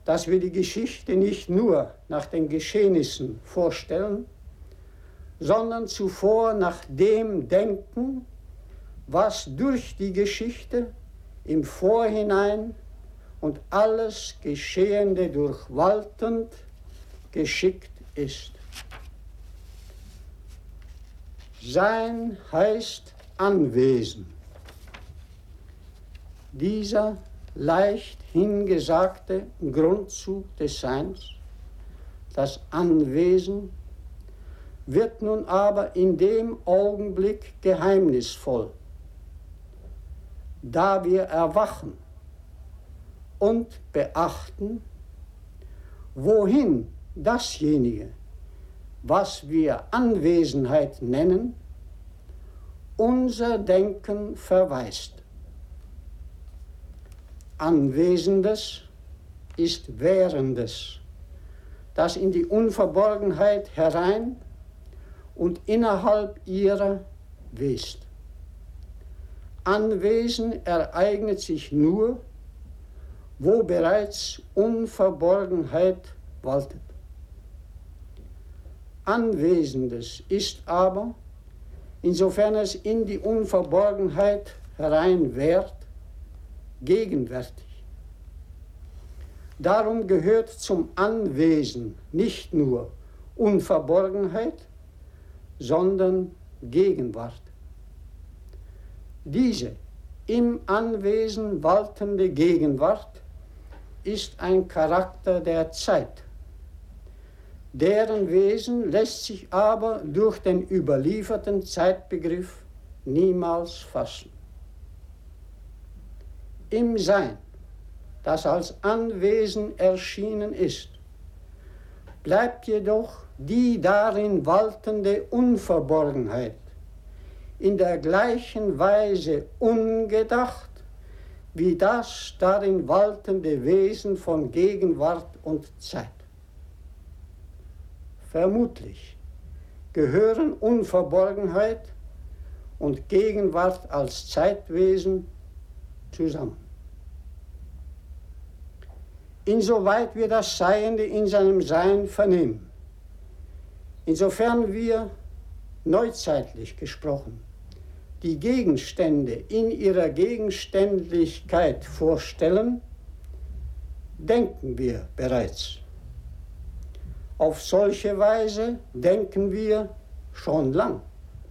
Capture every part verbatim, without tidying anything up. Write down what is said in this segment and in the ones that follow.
dass wir die Geschichte nicht nur nach den Geschehnissen vorstellen, sondern zuvor nach dem denken, was durch die Geschichte im Vorhinein und alles Geschehende durchwaltend geschickt ist. Sein heißt Anwesen. Dieser leicht hingesagte Grundzug des Seins, das Anwesen, wird nun aber in dem Augenblick geheimnisvoll, da wir erwachen und beachten, wohin dasjenige, was wir Anwesenheit nennen, unser Denken verweist. Anwesendes ist Währendes, das in die Unverborgenheit herein und innerhalb ihrer west. Anwesen ereignet sich nur, wo bereits Unverborgenheit waltet. Anwesendes ist aber, insofern es in die Unverborgenheit hereinwährt, gegenwärtig. Darum gehört zum Anwesen nicht nur Unverborgenheit, sondern Gegenwart. Diese im Anwesen waltende Gegenwart ist ein Charakter der Zeit. Deren Wesen lässt sich aber durch den überlieferten Zeitbegriff niemals fassen. Im Sein, das als Anwesen erschienen ist, bleibt jedoch die darin waltende Unverborgenheit in der gleichen Weise ungedacht wie das darin waltende Wesen von Gegenwart und Zeit. Vermutlich gehören Unverborgenheit und Gegenwart als Zeitwesen zusammen. Insoweit wir das Seiende in seinem Sein vernehmen, insofern wir, neuzeitlich gesprochen, die Gegenstände in ihrer Gegenständlichkeit vorstellen, denken wir bereits. Auf solche Weise denken wir schon lang.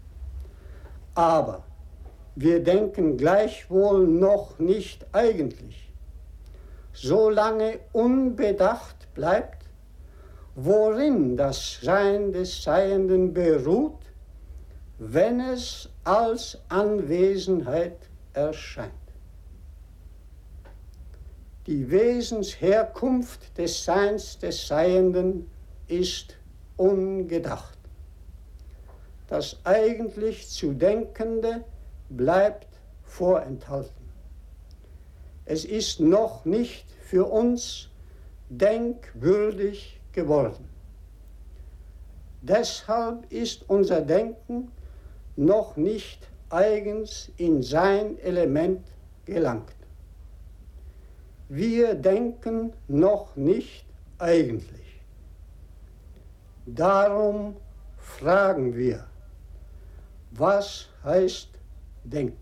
Aber wir denken gleichwohl noch nicht eigentlich, solange unbedacht bleibt, worin das Sein des Seienden beruht, wenn es als Anwesenheit erscheint. Die Wesensherkunft des Seins des Seienden ist ungedacht. Das eigentlich zu Denkende bleibt vorenthalten. Es ist noch nicht für uns denkwürdig geworden. Deshalb ist unser Denken noch nicht eigens in sein Element gelangt. Wir denken noch nicht eigentlich. Darum fragen wir, was heißt Denken?